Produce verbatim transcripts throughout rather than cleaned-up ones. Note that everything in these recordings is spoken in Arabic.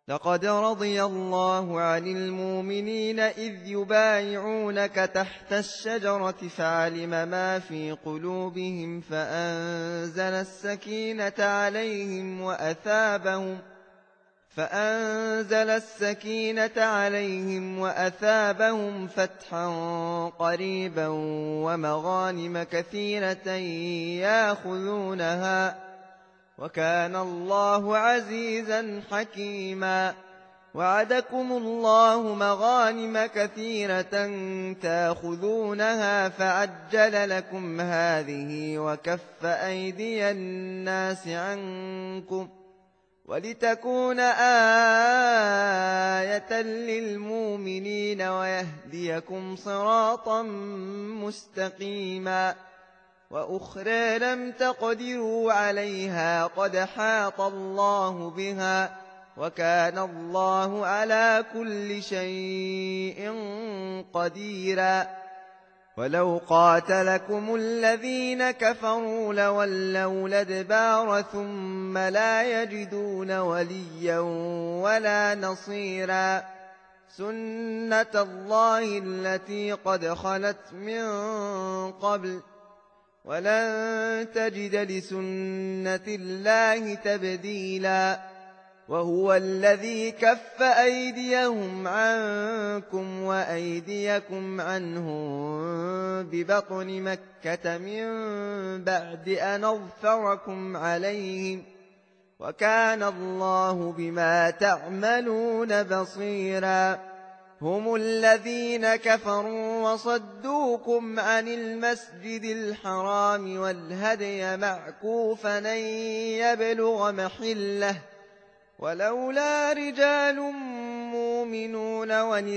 لقد رضي الله عن المؤمنين إذ يبايعونك تحت الشجرة فعلم ما في قلوبهم فأنزل السكينة عليهم وأثابهم فأنزل السكينة عليهم وأثابهم فتحا قريبا ومغانم كثيرة يأخذونها وكان الله عزيزا حكيما. وعدكم الله مغانم كثيرة تأخذونها فعجل لكم هذه وكف أيدي الناس عنكم ولتكون آية للمؤمنين ويهديكم صراطا مستقيما. وأخرى لم تقدروا عليها قد حاط الله بها وكان الله على كل شيء قديرا. ولو قاتلكم الذين كفروا لولوا الأدبار ثم لا يجدون وليا ولا نصيرا. سنة الله التي قد خلت من قبل ولن تجد لسنة الله تبديلا. وهو الذي كف أيديهم عنكم وأيديكم عنهم ببطن مكة من بعد أن أظفركم عليهم وكان الله بما تعملون بصيرا. هم الذين كفروا وصدوكم عن المسجد الحرام والهدي معكوفا أن يبلغ محله ولولا رجال مؤمنون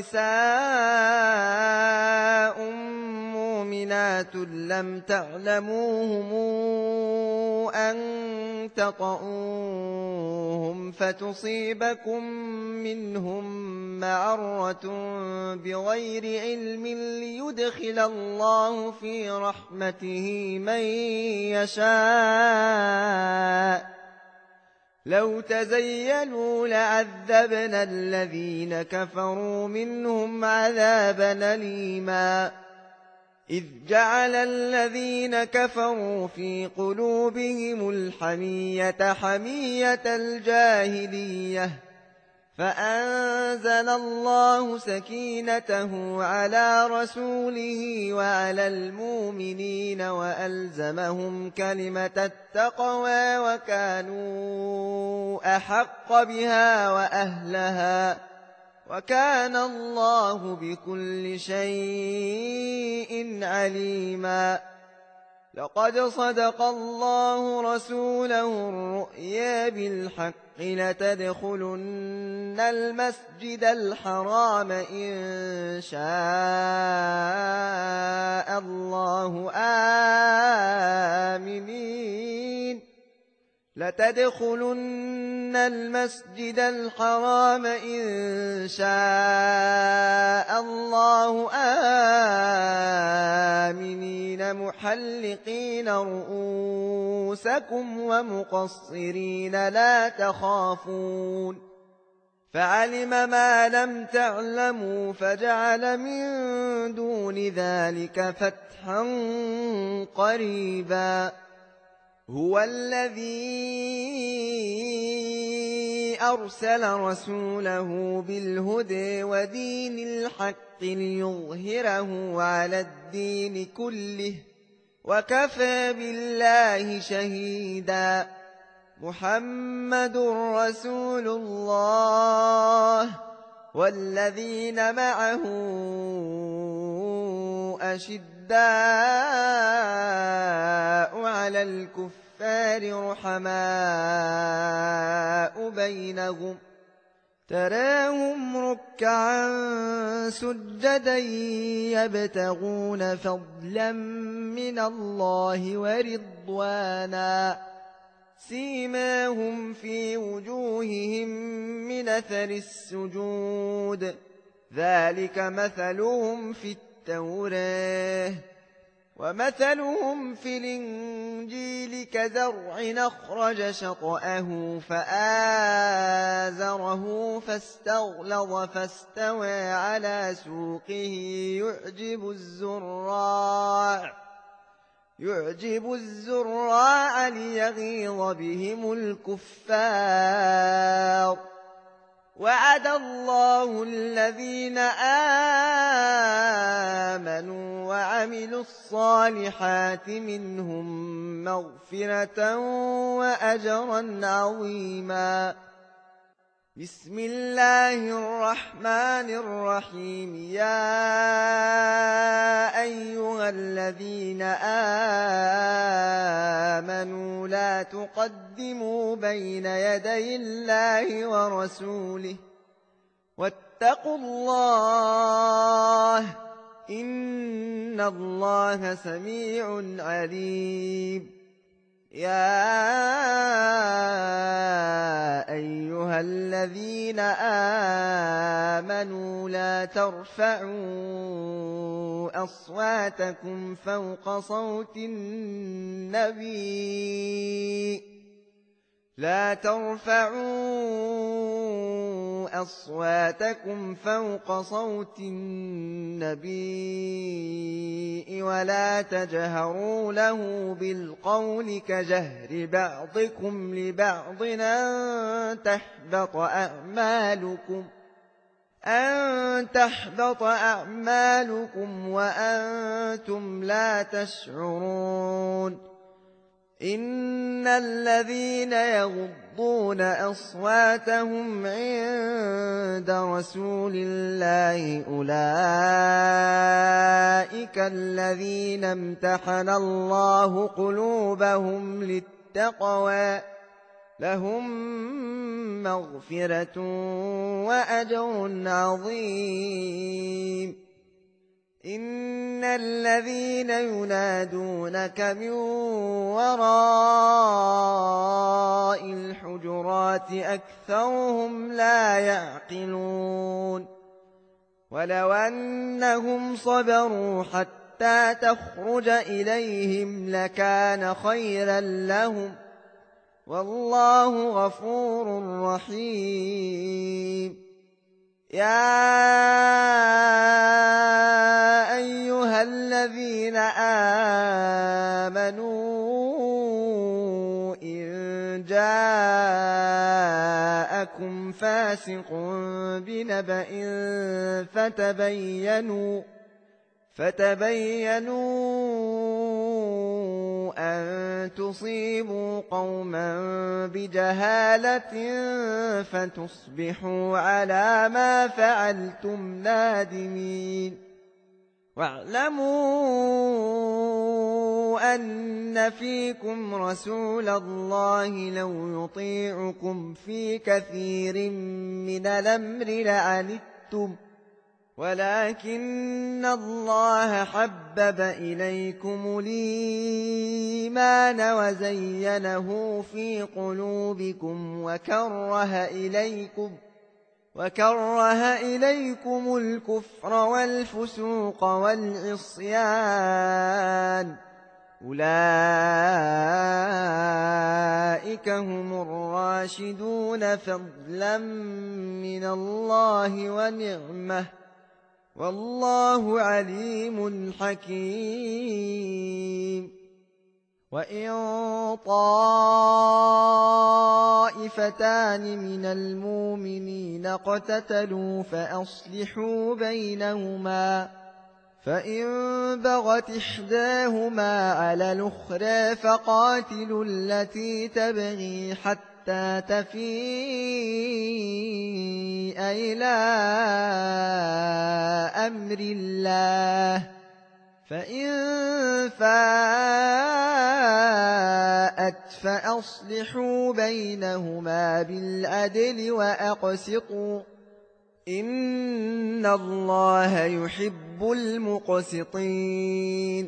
ونساء مؤمنات لم تعلموهم أن تطؤوهم فتصيبكم منهم معرة بغير علم ليدخل الله في رحمته من يشاء. لو تزيلوا لعذبنا الذين كفروا منهم عذابا أليما. إذ جعل الذين كفروا في قلوبهم الحمية حمية الجاهلية فأنزل الله سكينته على رسوله وعلى المؤمنين وألزمهم كلمة التقوى وكانوا أحق بها وأهلها وكان الله بكل شيء عليما. لقد صدق الله رسوله الرؤيا بالحق لتدخلن المسجد الحرام إن شاء الله آمنين لتدخلن المسجد الحرام إن شاء الله آمنين محلقين رؤوسكم ومقصرين لا تخافون فعلم ما لم تعلموا فجعل من دون ذلك فتحا قريبا. هو الذي أرسل رسوله بالهدى ودين الحق ليظهره على الدين كله وكفى بالله شهيدا. محمد رسول الله والذين معه أشداء على الكفار رحماء بينهم تراهم ركعا سجدا يبتغون فضلا من الله ورضوانا سيماهم في وجوههم من أثر السجود ذلك مثلهم في التوراة ومثلهم في الإنجيل كزرع أخرج شطأه فآزره فاستغلظ فاستوى على سوقه يعجب الزراع يعجب الزراع ليغيظ بهم الكفار. وعد الله الذين آمنوا وعملوا الصالحات منهم مغفرة وأجرا عظيما. بسم الله الرحمن الرحيم. يا أيها الذين آمنوا لا تقدموا بين يدي الله ورسوله واتقوا الله إن الله سميع عليم. يا أيها الذين آمنوا لا ترفعوا أصواتكم فوق صوت النبي لا ترفعوا أصواتكم فوق صوت النبي ولا تجهروا له بالقول كجهر بعضكم لبعض أن تحبط أعمالكم أن تحبط أعمالكم وأنتم لا تشعرون. إن الذين يغضون أصواتهم عند رسول الله أولئك الذين امتحن الله قلوبهم للتقوى لهم مغفرة وأجر عظيم. إن الذين ينادونك من وراء الحجرات أكثرهم لا يعقلون. ولو أنهم صبروا حتى تخرج إليهم لكان خيرا لهم والله غفور رحيم. يا أيها الذين آمنوا إن جاءكم فاسق بنبأ فتبينوا فتبينوا أن تصيبوا قوما بجهالة فتصبحوا على ما فعلتم نادمين. واعلموا أن فيكم رسول الله لو يطيعكم في كثير من الأمر لعنتم ولكن الله حبب إليكم الإيمان وزينه في قلوبكم وكره إليكم وكره إليكم الكفر والفسوق والعصيان أولئك هم الراشدون فضلا من الله ونعمة والله عليم حكيم. وإن طائفتان من المؤمنين اقتتلوا فأصلحوا بينهما فإن بغت إحداهما على الأخرى فقاتلوا التي تبغي حتى تفيء إلى أمر الله فإن فاءت فأصلحوا بينهما بالعدل وأقسطوا إن الله يحب المقسطين.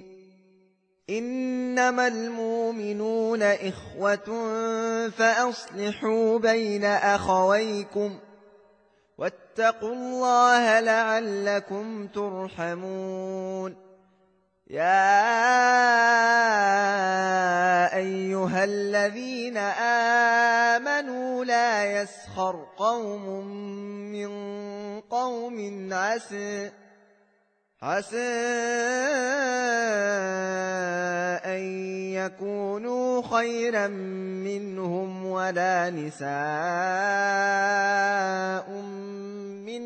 إنما المؤمنون إخوة فأصلحوا بين أخويكم واتقوا الله لعلكم ترحمون. يا أيها الذين آمنوا لا يسخر قوم من قوم عسى عسى أن يكونوا خيرا منهم ولا نساء من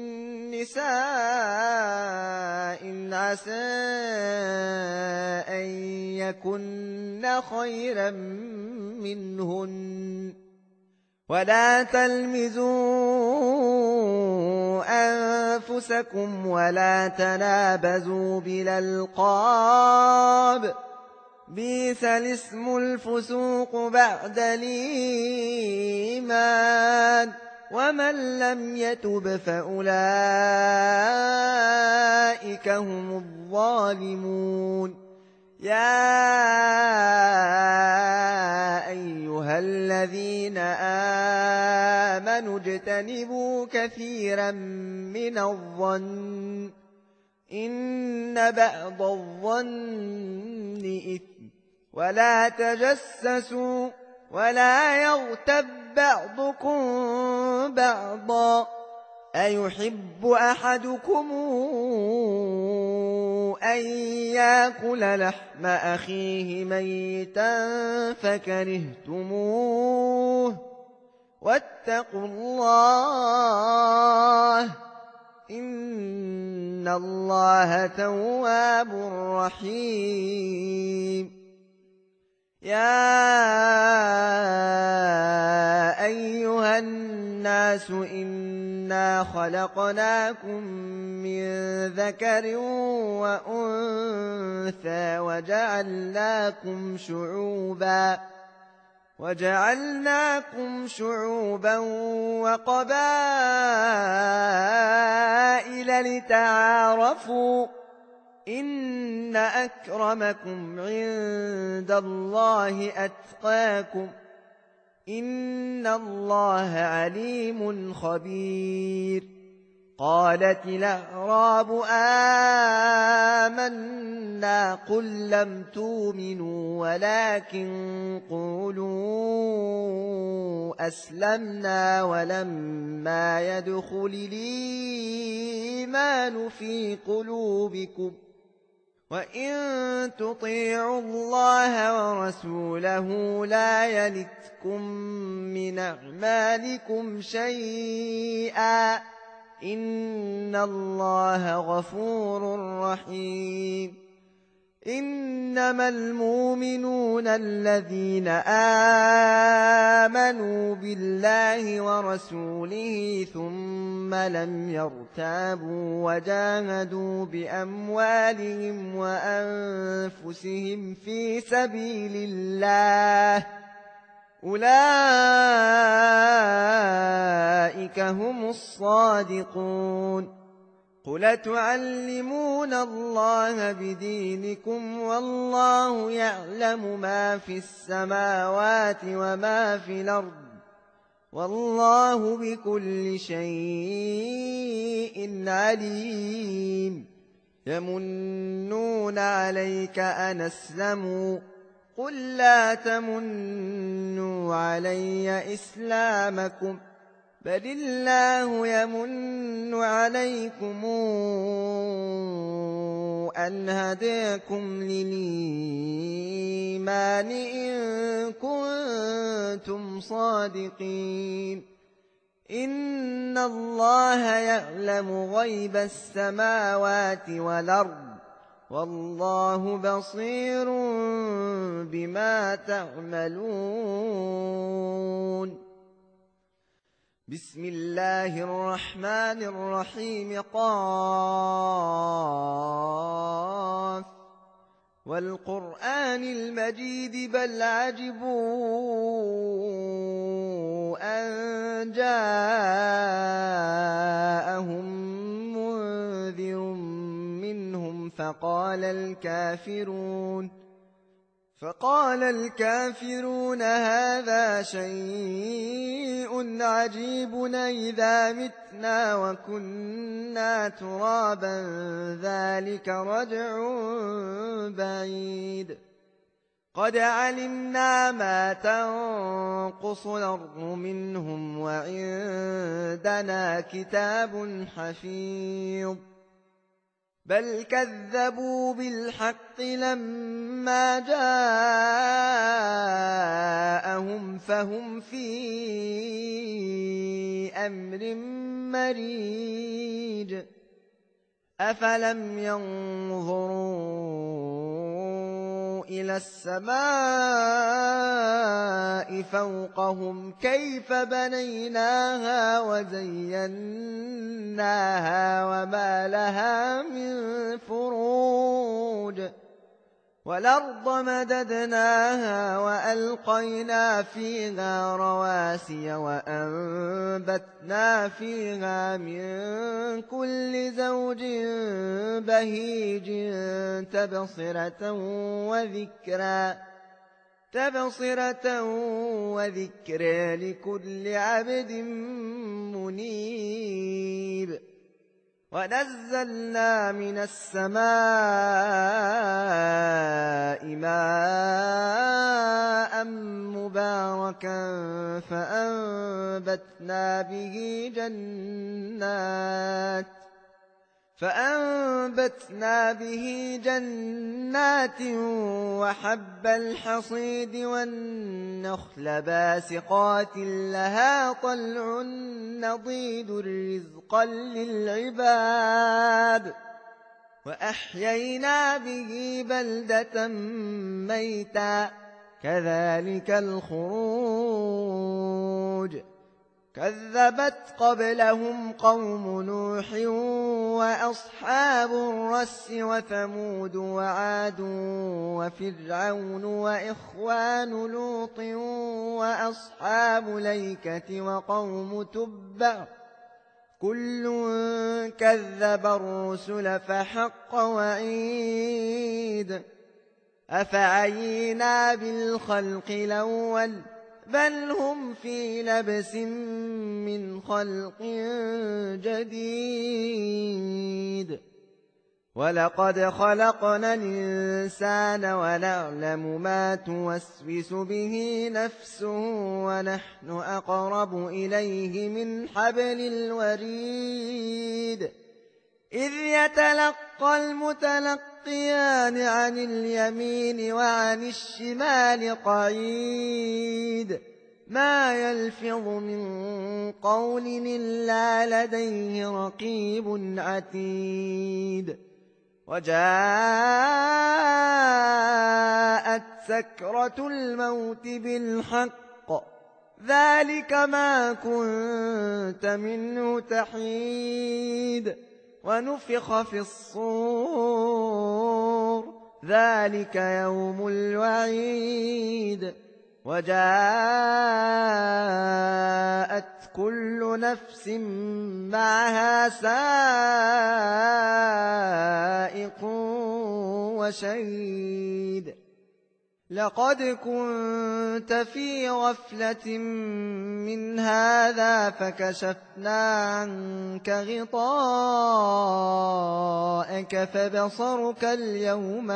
نساء عسى أن يكن خيرا منهن ولا تلمزوا أنفسكم ولا تنابزوا بالألقاب بئس الاسم الفسوق بعد الإيمان ومن لم يتب فأولئك هم الظالمون يا أيها الذين آمنوا اجتنبوا كثيرا من الظن إن بعض الظن إثم ولا تجسسوا ولا يغتب بعضكم بعضا أيحب أحدكم أن يأكل لحم أخيه ميتا فكرهتموه واتقوا الله إن الله تواب رحيم يا أيها الناس إنا خلقناكم من ذكر وأنثى وجعلناكم شعوبا وجعلناكم شعوبا وقبائل لتعارفوا إن أكرمكم عند الله أتقاكم إن الله عليم خبير قالت الأعراب آمنا قل لم تؤمنوا ولكن قولوا أسلمنا ولما يدخل الإيمان في قلوبكم وإن تطيعوا الله ورسوله لا يلتكم من أعمالكم شيئا إن الله غفور رحيم إنما المؤمنون الذين آمنوا بالله ورسوله ثم لم يرتابوا وجاهدوا بأموالهم وأنفسهم في سبيل الله أولئك هم الصادقون قل تعلمون الله بدينكم والله يعلم ما في السماوات وما في الأرض والله بكل شيء عليم يمنون عليك أن أسلموا قل لا تمنوا علي إسلامكم بل الله يمن عليكم أن هداكم للإيمان إن كنتم صادقين إن الله يعلم غيب السماوات والأرض والله بصير بما تعملون بسم الله الرحمن الرحيم قاف والقرآن المجيد بل عجبوا أن جاءهم منذر منهم فقال الكافرون فقال الكافرون هذا شيء عجيب أإذا متنا وكنا ترابا ذلك رجع بعيد قد علمنا ما تنقص الأرض منهم وعندنا كتاب حفيظ بل كذبوا بالحق لما جاءهم فهم في أمر مريج أفلم ينظروا إلى السماء فوقهم كيف بنيناها وزيناها وما لها من فروج والأرض مددناها وألقينا فيها رواسي وأنبتنا فيها من كل زوج بهيج تبصرة وذكرى تبصرة وذكرى لكل عبد منيب ونزلنا من السماء ماء مباركا فأنبتنا به جنات فأنبتنا به جنات وحب الحصيد والنخل باسقات لها طلع نضيد رزقا للعباد وأحيينا به بلدة ميتا كذلك الخروج كذبت قبلهم قوم نوح وأصحاب الرس وثمود وعاد وفرعون وإخوان لوط وأصحاب الأيكة وقوم تبع كل كذب الرسل فحق وعيد أفعينا بالخلق الأول بل هم في لبس من خلق جديد ولقد خلقنا الإنسان ونعلم ما توسوس به نفسه ونحن أقرب إليه من حبل الوريد إذ يتلقى المتلقيان عن اليمين وعن الشمال قعيد ما يلفظ من قول إلا لديه رقيب عتيد وجاءت سكرة الموت بالحق ذلك ما كنت منه تحيد ونفخ في الصور ذلك يوم الوعيد وجاءت كل نفس معها سائق وشهيد لقد كنت في غفلة من هذا فكشفنا عنك غطاءك فبصرك اليوم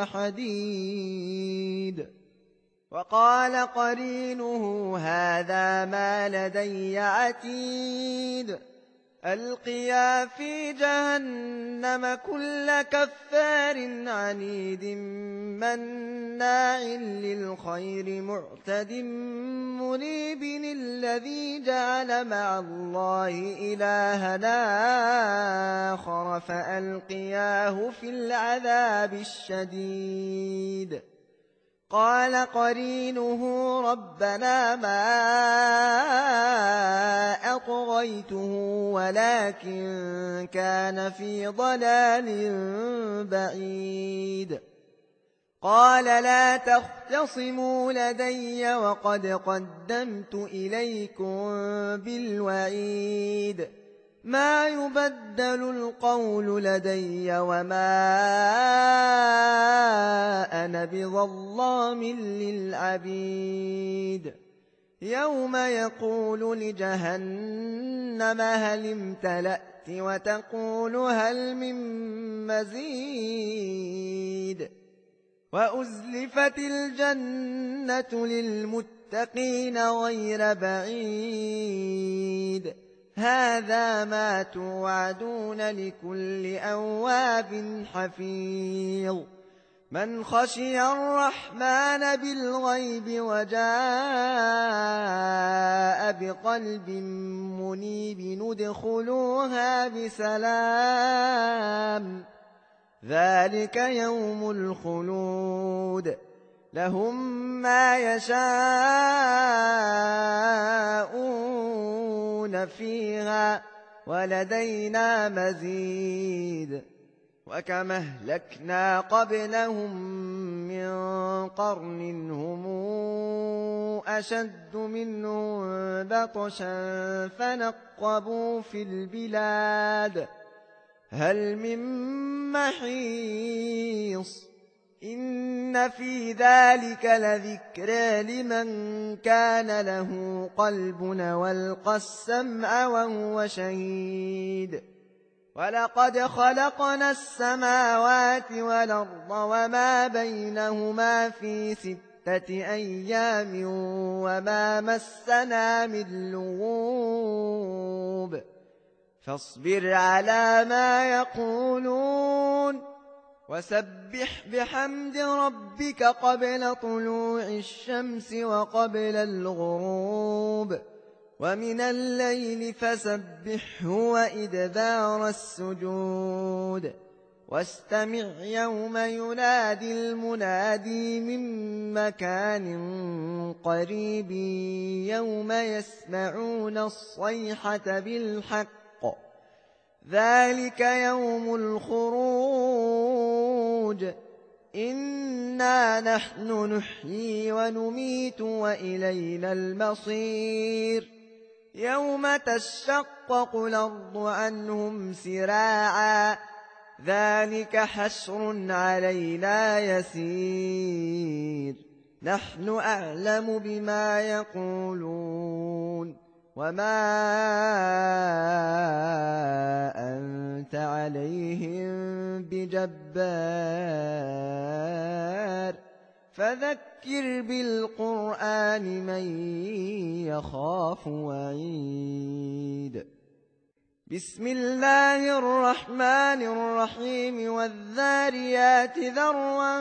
حديد وقال قرينه هذا ما لدي عتيد ألقيا في جهنم كل كفار عنيد مناع للخير معتد مريب الذي جعل مع الله إلهنا آخر فألقياه في العذاب الشديد قال قرينه ربنا ما أطغيته ولكن كان في ضلال بعيد قال لا تختصموا لدي وقد قدمت إليكم بالوعيد ما يبدل القول لدي وما أنا بظلام للعبيد يوم يقول لجهنم هل امتلأت وتقول هل من مزيد وأزلفت الجنة للمتقين غير بعيد هذا ما توعدون لكل أواب حفيظ من خشي الرحمن بالغيب وجاء بقلب منيب ندخلوها بسلام ذلك يوم الخلود لهم ما يشاءون فيها ولدينا مزيد وكم أهلكنا قبلهم من قرن هم أشد منهم بطشا فنقبوا في البلاد هل من محيص إن في ذلك لذكرى لمن كان له قلب والقى السمع وهو شهيد ولقد خلقنا السماوات والأرض وما بينهما في ستة أيام وما مسنا من لغوب فاصبر على ما يقولون وسبح بحمد ربك قبل طلوع الشمس وقبل الغروب ومن الليل فسبحه وإدبار السجود واستمع يوم ينادي المنادي من مكان قريب يوم يسمعون الصيحة بالحق ذلك يوم الخروج إنا نحن نحيي ونميت وإلينا المصير يوم تشقق الأرض عنهم سراعا ذلك حشر علينا يسير نحن أعلم بما يقولون وما أنت عليهم بجبار فذكر بالقرآن من يخاف وعيد بسم الله الرحمن الرحيم والذاريات ذروا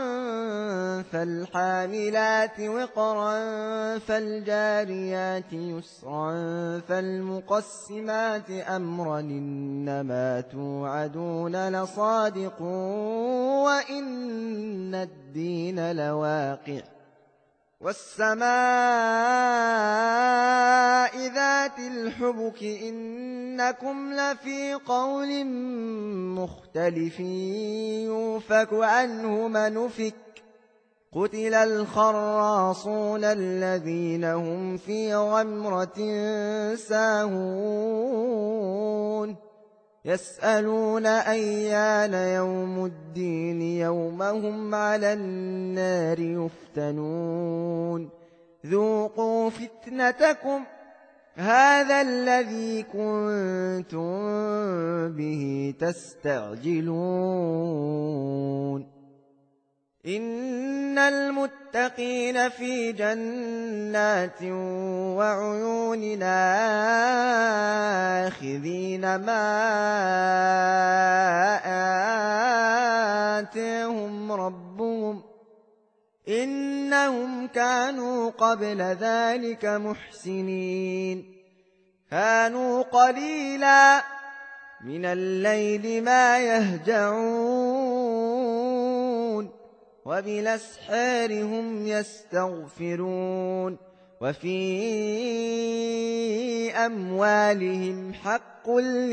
فالحاملات وقرا فالجاريات يسرا فالمقسمات أمرا إنما توعدون لصادق وإن الدين لواقع والسماء ذات الحبك إنكم لفي قول مختلف يوفك عنه من أفك قتل الخراصون الذين هم في غمرة ساهون يسألون أيان يوم الدين يوم هم على النار يفتنون ذوقوا فتنتكم هذا الذي كنتم به تستعجلون إن المتقين في جنات وعيون آخذين ما آتاهم ربهم إنهم كانوا قبل ذلك محسنين كانوا قليلا من الليل ما يهجعون وبالأسحار هم يستغفرون وفي أموالهم حق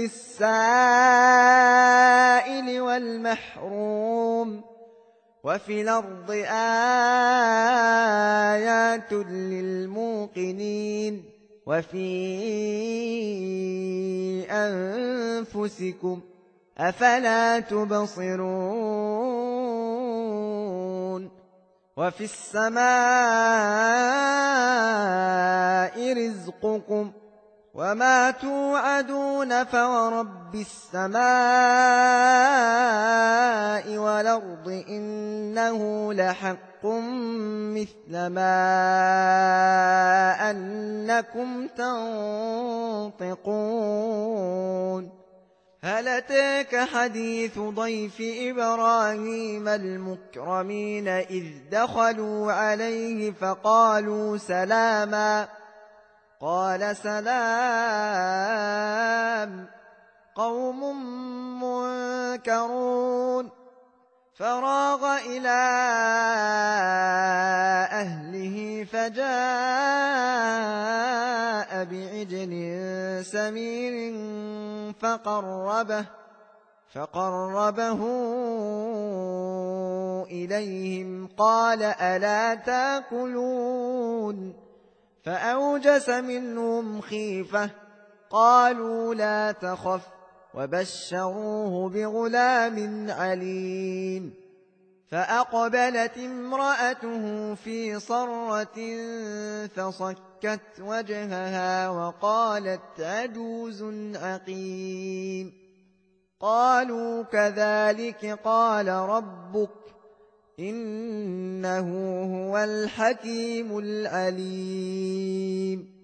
للسائل والمحروم وفي الأرض آيات للموقنين وفي أنفسكم أفلا تبصرون وفي السماء رزقكم وما توعدون فورب السماء والأرض إنه لحق مثل ما أنكم تنطقون هل أتاك حديث ضيف إبراهيم المكرمين إذ دخلوا عليه فقالوا سلاما قال سلام قوم منكرون فراغ إلى أهله فجاء بعجل سمين فقربه فقربه إليهم قال ألا تأكلون فأوجس منهم خيفة قالوا لا تخف وبشروه بغلام عليم فأقبلت امرأته في صرة فصكت وجهها وقالت عجوز عقيم قالوا كذلك قال ربك إنه هو الحكيم العليم